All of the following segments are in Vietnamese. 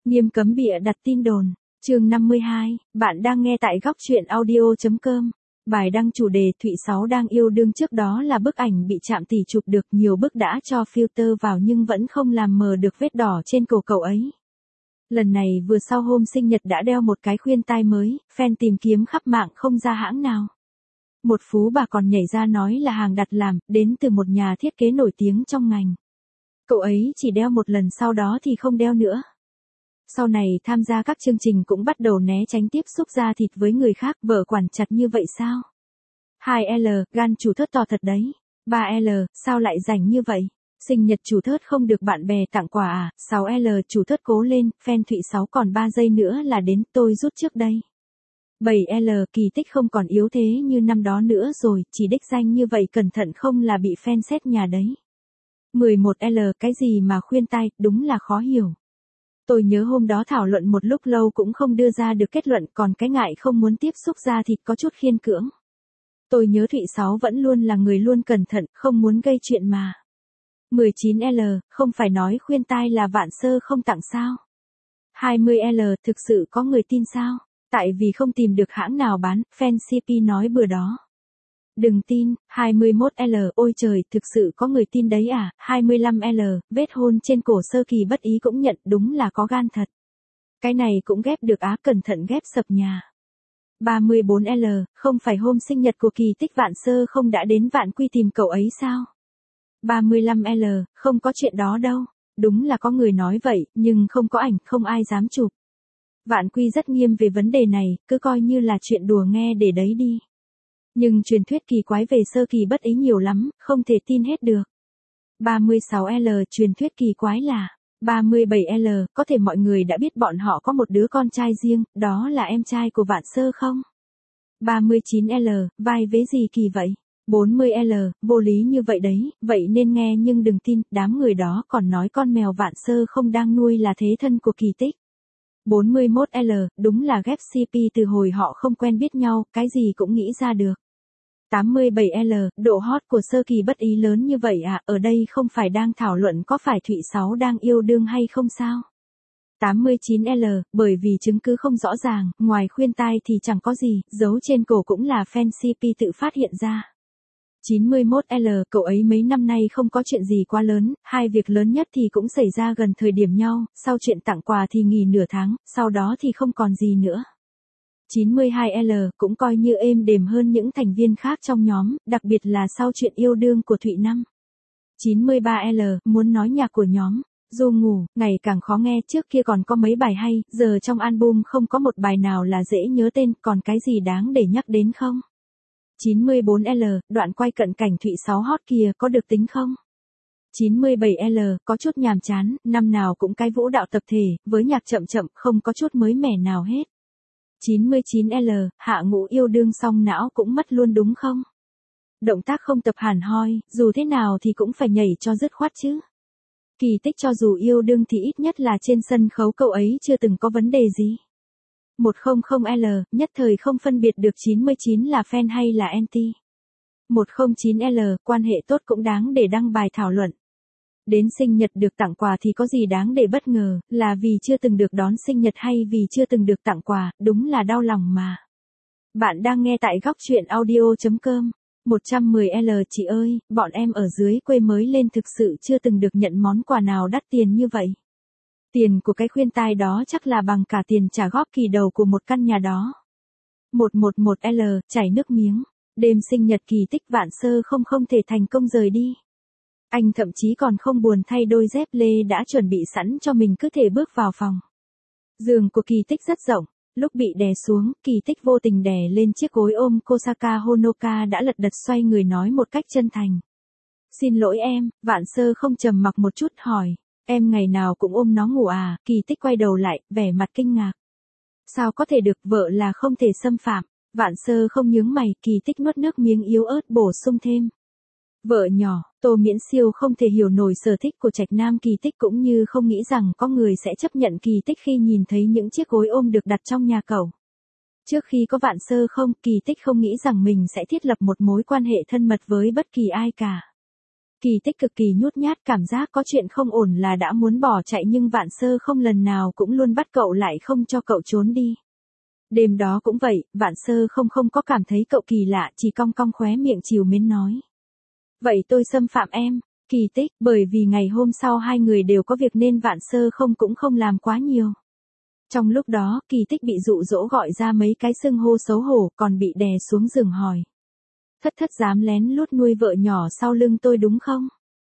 Nghiêm cấm bịa đặt tin đồn. Chương 52, bạn đang nghe tại góc truyện audio.com. Bài đăng chủ đề Thụy Sáu đang yêu đương, trước đó là bức ảnh bị Trạm Tỷ chụp được, nhiều bức đã cho filter vào nhưng vẫn không làm mờ được vết đỏ trên cổ cậu ấy. Lần này vừa sau hôm sinh nhật đã đeo một cái khuyên tai mới, fan tìm kiếm khắp mạng không ra hãng nào. Một phú bà còn nhảy ra nói là hàng đặt làm, đến từ một nhà thiết kế nổi tiếng trong ngành. Cậu ấy chỉ đeo một lần sau đó thì không đeo nữa. Sau này tham gia các chương trình cũng bắt đầu né tránh tiếp xúc da thịt với người khác, vợ quản chặt như vậy sao? 2L, gan chủ thớt to thật đấy. 3L, sao lại rảnh như vậy? Sinh nhật chủ thớt không được bạn bè tặng quà à? 6L, chủ thớt cố lên, fan Thụy Sáu còn 3 giây nữa là đến, tôi rút trước đây. 7L, kỳ tích không còn yếu thế như năm đó nữa rồi, chỉ đích danh như vậy cẩn thận không là bị fan xét nhà đấy. 11L, cái gì mà khuyên tai, đúng là khó hiểu. Tôi nhớ hôm đó thảo luận một lúc lâu cũng không đưa ra được kết luận, còn cái ngại không muốn tiếp xúc da thịt có chút khiên cưỡng. Tôi nhớ Thụy Sáu vẫn luôn là người luôn cẩn thận, không muốn gây chuyện mà. 19L, không phải nói khuyên tai là Vạn Sơ không tặng sao? 20L, thực sự có người tin sao? Tại vì không tìm được hãng nào bán, fan CP nói bừa đó. Đừng tin. 21L, ôi trời, thực sự có người tin đấy à? 25L, vết hôn trên cổ Sơ Kỳ Bất Ý cũng nhận, đúng là có gan thật. Cái này cũng ghép được á, cẩn thận ghép sập nhà. 34L, không phải hôm sinh nhật của Kỳ Tích Vạn Sơ không đã đến Vạn Quy tìm cậu ấy sao? 35L, không có chuyện đó đâu. Đúng là có người nói vậy, nhưng không có ảnh, không ai dám chụp. Vạn Quy rất nghiêm về vấn đề này, cứ coi như là chuyện đùa nghe để đấy đi. Nhưng truyền thuyết kỳ quái về Sơ Kỳ Bất Ý nhiều lắm, không thể tin hết được. 36L, truyền thuyết kỳ quái là. 37L, có thể mọi người đã biết bọn họ có một đứa con trai riêng, đó là em trai của Vạn Sơ không? 39L, vai vế gì kỳ vậy? 40L, vô lý như vậy đấy, vậy nên nghe nhưng đừng tin, đám người đó còn nói con mèo Vạn Sơ không đang nuôi là thế thân của Kỳ Tích. 41L, đúng là ghép CP từ hồi họ không quen biết nhau, cái gì cũng nghĩ ra được. 87L, độ hot của Sơ Kỳ Bất Ý lớn như vậy à, ở đây không phải đang thảo luận có phải Thụy Sáu đang yêu đương hay không sao? 89L, bởi vì chứng cứ không rõ ràng, ngoài khuyên tai thì chẳng có gì, dấu trên cổ cũng là fan CP tự phát hiện ra. 91L, cậu ấy mấy năm nay không có chuyện gì quá lớn, hai việc lớn nhất thì cũng xảy ra gần thời điểm nhau, sau chuyện tặng quà thì nghỉ nửa tháng, sau đó thì không còn gì nữa. 92L, cũng coi như êm đềm hơn những thành viên khác trong nhóm, đặc biệt là sau chuyện yêu đương của Thụy Năm. 93L, muốn nói nhạc của nhóm. Du ngủ, ngày càng khó nghe, trước kia còn có mấy bài hay, giờ trong album không có một bài nào là dễ nhớ tên, còn cái gì đáng để nhắc đến không? 94L, đoạn quay cận cảnh Thụy Sáu hot kìa, có được tính không? 97L, có chút nhàm chán, năm nào cũng cái vũ đạo tập thể, với nhạc chậm chậm, không có chút mới mẻ nào hết. 99L, Hạ Ngũ yêu đương xong não cũng mất luôn đúng không? Động tác không tập hẳn hoi, dù thế nào thì cũng phải nhảy cho dứt khoát chứ. Kỳ Tích cho dù yêu đương thì ít nhất là trên sân khấu cậu ấy chưa từng có vấn đề gì. 100L, nhất thời không phân biệt được 99 là fan hay là anti. 109L, quan hệ tốt cũng đáng để đăng bài thảo luận. Đến sinh nhật được tặng quà thì có gì đáng để bất ngờ, là vì chưa từng được đón sinh nhật hay vì chưa từng được tặng quà, đúng là đau lòng mà. Bạn đang nghe tại góc truyện audio.com. 110L, chị ơi, bọn em ở dưới quê mới lên thực sự chưa từng được nhận món quà nào đắt tiền như vậy. Tiền của cái khuyên tai đó chắc là bằng cả tiền trả góp kỳ đầu của một căn nhà đó. 111L, chảy nước miếng. Đêm sinh nhật Kỳ Tích Vạn Sơ không thể thành công rời đi. Anh thậm chí còn không buồn thay đôi dép lê đã chuẩn bị sẵn cho mình, cứ thể bước vào phòng. Giường của Kỳ Tích rất rộng, lúc bị đè xuống, Kỳ Tích vô tình đè lên chiếc gối ôm Kosaka Honoka đã lật đật xoay người nói một cách chân thành. Xin lỗi em, Vạn Sơ không trầm mặc một chút hỏi, em ngày nào cũng ôm nó ngủ à? Kỳ Tích quay đầu lại, vẻ mặt kinh ngạc. Sao có thể được, vợ là không thể xâm phạm. Vạn Sơ không nhướng mày, Kỳ Tích nuốt nước miếng yếu ớt bổ sung thêm. Vợ nhỏ, Tô Miễn Siêu không thể hiểu nổi sở thích của trạch nam Kỳ Tích, cũng như không nghĩ rằng có người sẽ chấp nhận Kỳ Tích khi nhìn thấy những chiếc gối ôm được đặt trong nhà cậu. Trước khi có Vạn Sơ không, Kỳ Tích không nghĩ rằng mình sẽ thiết lập một mối quan hệ thân mật với bất kỳ ai cả. Kỳ Tích cực kỳ nhút nhát, cảm giác có chuyện không ổn là đã muốn bỏ chạy nhưng Vạn Sơ không lần nào cũng luôn bắt cậu lại không cho cậu trốn đi. Đêm đó cũng vậy, Vạn Sơ không có cảm thấy cậu kỳ lạ, chỉ cong cong khóe miệng trìu mến nói. Vậy tôi xâm phạm em, Kỳ Tích, bởi vì ngày hôm sau hai người đều có việc nên Vạn Sơ cũng không làm quá nhiều. Trong lúc đó, Kỳ Tích bị dụ dỗ gọi ra mấy cái xưng hô xấu hổ, còn bị đè xuống giường hỏi. Thất dám lén lút nuôi vợ nhỏ sau lưng tôi đúng không?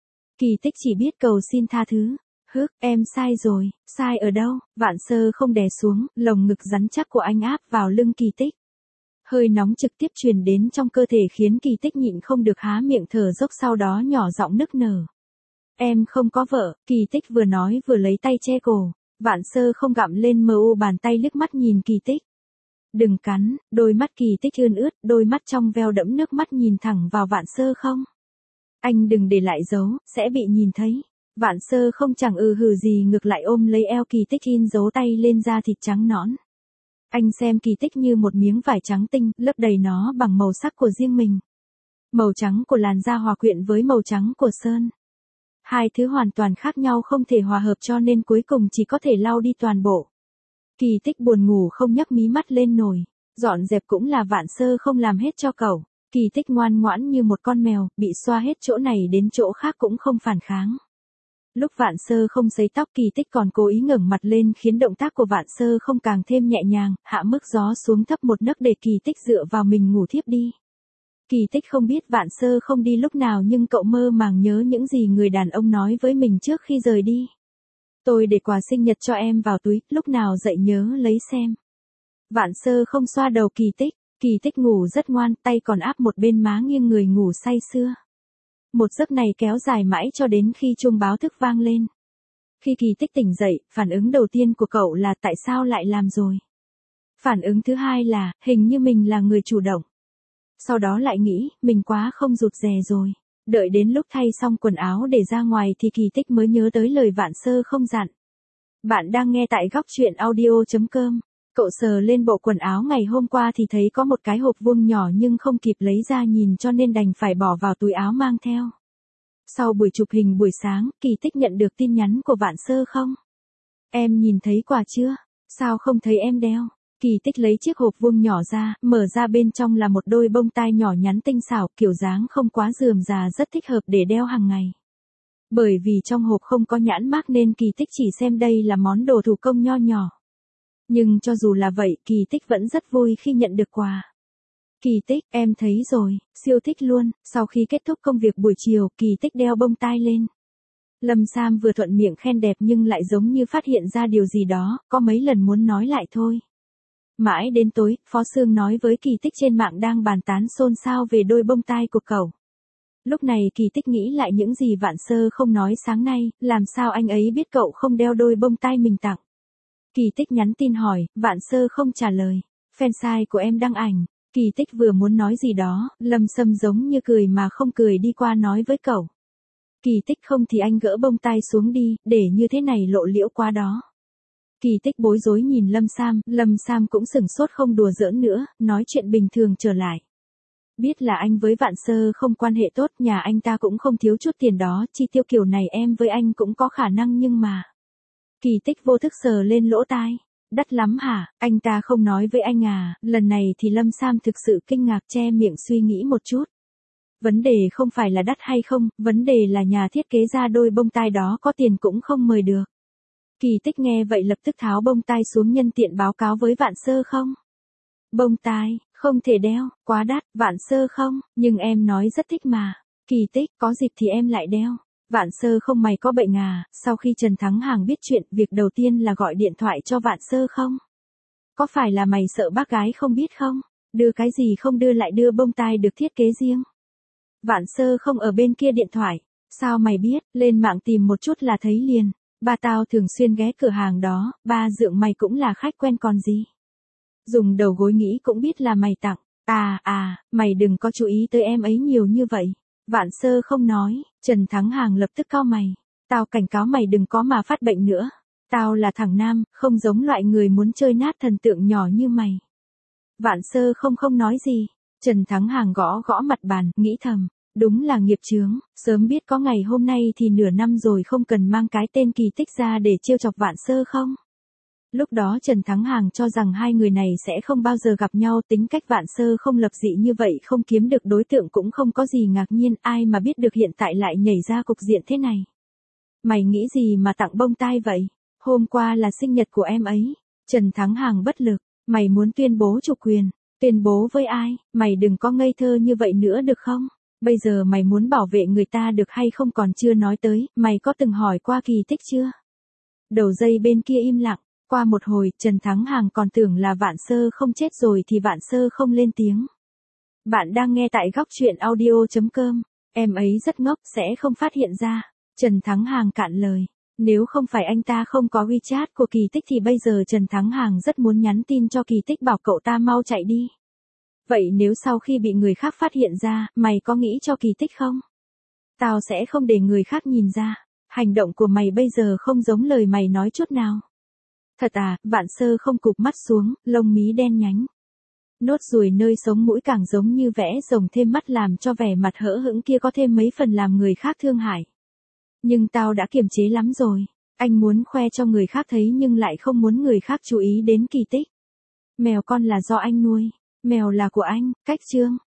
Kỳ Tích chỉ biết cầu xin tha thứ. Em sai rồi, sai ở đâu? Vạn Sơ không đè xuống, lồng ngực rắn chắc của anh áp vào lưng Kỳ Tích. Hơi nóng trực tiếp truyền đến trong cơ thể khiến Kỳ Tích nhịn không được há miệng thở dốc, sau đó nhỏ giọng nức nở. Em không có vợ, Kỳ Tích vừa nói vừa lấy tay che cổ. Vạn Sơ không gặm lên mờ u bàn tay, liếc mắt nhìn Kỳ Tích. Đừng cắn, đôi mắt Kỳ Tích ươn ướt, đôi mắt trong veo đẫm nước mắt nhìn thẳng vào Vạn Sơ không. Anh đừng để lại dấu, sẽ bị nhìn thấy. Vạn Sơ không chẳng hừ gì, ngược lại ôm lấy eo Kỳ Tích in dấu tay lên da thịt trắng nõn. Anh xem Kỳ Tích như một miếng vải trắng tinh, lấp đầy nó bằng màu sắc của riêng mình. Màu trắng của làn da hòa quyện với màu trắng của sơn. Hai thứ hoàn toàn khác nhau không thể hòa hợp cho nên cuối cùng chỉ có thể lau đi toàn bộ. Kỳ Tích buồn ngủ không nhấc mí mắt lên nổi. Dọn dẹp cũng là Vạn Sơ không làm hết cho cậu. Kỳ Tích ngoan ngoãn như một con mèo, bị xoa hết chỗ này đến chỗ khác cũng không phản kháng. Lúc Vạn Sơ không sấy tóc, Kỳ Tích còn cố ý ngẩng mặt lên khiến động tác của Vạn Sơ không càng thêm nhẹ nhàng, hạ mức gió xuống thấp một nấc để Kỳ Tích dựa vào mình ngủ thiếp đi. Kỳ Tích không biết Vạn Sơ không đi lúc nào nhưng cậu mơ màng nhớ những gì người đàn ông nói với mình trước khi rời đi. Tôi để quà sinh nhật cho em vào túi, lúc nào dậy nhớ lấy xem. Vạn Sơ không xoa đầu Kỳ Tích. Kỳ Tích ngủ rất ngoan, tay còn áp một bên má nghiêng người ngủ say sưa. Một giấc này kéo dài mãi cho đến khi chuông báo thức vang lên. Khi Kỳ Tích tỉnh dậy, phản ứng đầu tiên của cậu là tại sao lại làm rồi. Phản ứng thứ hai là, hình như mình là người chủ động. Sau đó lại nghĩ, mình quá không rụt rè rồi. Đợi đến lúc thay xong quần áo để ra ngoài thì Kỳ Tích mới nhớ tới lời Vạn Sơ không dặn. Bạn đang nghe tại góc truyện audio.com. Cậu sờ lên bộ quần áo ngày hôm qua thì thấy có một cái hộp vuông nhỏ nhưng không kịp lấy ra nhìn cho nên đành phải bỏ vào túi áo mang theo. Sau buổi chụp hình buổi sáng, Kỳ Tích nhận được tin nhắn của Vạn Sơ không? Em nhìn thấy quà chưa? Sao không thấy em đeo? Kỳ Tích lấy chiếc hộp vuông nhỏ ra, mở ra bên trong là một đôi bông tai nhỏ nhắn tinh xảo, kiểu dáng không quá rườm rà, rất thích hợp để đeo hàng ngày. Bởi vì trong hộp không có nhãn mác nên Kỳ Tích chỉ xem đây là món đồ thủ công nho nhỏ. Nhưng cho dù là vậy, Kỳ Tích vẫn rất vui khi nhận được quà. Kỳ Tích, em thấy rồi, siêu thích luôn. Sau khi kết thúc công việc buổi chiều, Kỳ Tích đeo bông tai lên. Lâm Sam vừa thuận miệng khen đẹp nhưng lại giống như phát hiện ra điều gì đó, có mấy lần muốn nói lại thôi. Mãi đến tối, Phó Sương nói với Kỳ Tích trên mạng đang bàn tán xôn xao về đôi bông tai của cậu. Lúc này Kỳ Tích nghĩ lại những gì Vạn Sơ không nói sáng nay, làm sao anh ấy biết cậu không đeo đôi bông tai mình tặng. Kỳ Tích nhắn tin hỏi, Vạn Sơ không trả lời. Fansite của em đăng ảnh. Kỳ Tích vừa muốn nói gì đó, Lâm Sâm giống như cười mà không cười đi qua nói với cậu. Kỳ Tích không thì anh gỡ bông tai xuống đi, để như thế này lộ liễu quá đó. Kỳ Tích bối rối nhìn Lâm Sam cũng sửng sốt không đùa giỡn nữa, nói chuyện bình thường trở lại. Biết là anh với Vạn Sơ không quan hệ tốt, nhà anh ta cũng không thiếu chút tiền đó, chi tiêu kiểu này em với anh cũng có khả năng nhưng mà. Kỳ Tích vô thức sờ lên lỗ tai. Đắt lắm hả, anh ta không nói với anh à, lần này thì Lâm Sam thực sự kinh ngạc che miệng suy nghĩ một chút. Vấn đề không phải là đắt hay không, vấn đề là nhà thiết kế ra đôi bông tai đó có tiền cũng không mời được. Kỳ Tích nghe vậy lập tức tháo bông tai xuống nhân tiện báo cáo với Vạn Sơ không. Bông tai, không thể đeo, quá đắt, Vạn Sơ không, nhưng em nói rất thích mà. Kỳ Tích, có dịp thì em lại đeo. Vạn Sơ không, mày có bệnh à? Sau khi Trần Thắng Hàng biết chuyện, việc đầu tiên là gọi điện thoại cho Vạn Sơ không? Có phải là mày sợ bác gái không biết không? Đưa cái gì không đưa, lại đưa bông tai được thiết kế riêng. Vạn Sơ không ở bên kia điện thoại. Sao mày biết, lên mạng tìm một chút là thấy liền. Ba tao thường xuyên ghé cửa hàng đó, ba dượng mày cũng là khách quen còn gì. Dùng đầu gối nghĩ cũng biết là mày tặng. Mày đừng có chú ý tới em ấy nhiều như vậy. Vạn Sơ không nói, Trần Thắng Hàng lập tức cau mày. Tao cảnh cáo mày đừng có mà phát bệnh nữa. Tao là thằng nam, không giống loại người muốn chơi nát thần tượng nhỏ như mày. Vạn Sơ không nói gì. Trần Thắng Hàng gõ gõ mặt bàn, nghĩ thầm, Đúng là nghiệp chướng, sớm biết có ngày hôm nay thì nửa năm rồi không cần mang cái tên Kỳ Tích ra để trêu chọc Vạn Sơ không? Lúc đó Trần Thắng Hàng cho rằng hai người này sẽ không bao giờ gặp nhau, tính cách Vạn Sơ không lập dị như vậy không kiếm được đối tượng cũng không có gì ngạc nhiên, ai mà biết được hiện tại lại nhảy ra cục diện thế này. Mày nghĩ gì mà tặng bông tai vậy? Hôm qua là sinh nhật của em ấy. Trần Thắng Hàng bất lực, mày muốn tuyên bố chủ quyền, tuyên bố với ai? Mày đừng có ngây thơ như vậy nữa được không? Bây giờ mày muốn bảo vệ người ta được hay không còn chưa nói tới, mày có từng hỏi qua Kỳ Tích chưa? Đầu dây bên kia im lặng, qua một hồi, Trần Thắng Hàng còn tưởng là Vạn Sơ không chết rồi thì Vạn Sơ không lên tiếng. Bạn đang nghe tại góc chuyện audio.com, em ấy rất ngốc sẽ không phát hiện ra. Trần Thắng Hàng cạn lời, nếu không phải anh ta không có WeChat của Kỳ Tích thì bây giờ Trần Thắng Hàng rất muốn nhắn tin cho Kỳ Tích bảo cậu ta mau chạy đi. Vậy nếu sau khi bị người khác phát hiện ra, mày có nghĩ cho Kỳ Tích không? Tao sẽ không để người khác nhìn ra. Hành động của mày bây giờ không giống lời mày nói chút nào. Thật à? Vạn Sơ không cụp mắt xuống, lông mí đen nhánh. Nốt ruồi nơi sống mũi càng giống như vẽ rồng thêm mắt làm cho vẻ mặt hỡ hững kia có thêm mấy phần làm người khác thương hại. Nhưng tao đã kiềm chế lắm rồi. Anh muốn khoe cho người khác thấy nhưng lại không muốn người khác chú ý đến Kỳ Tích. Mèo con là do anh nuôi. Mèo là của anh, cách chương.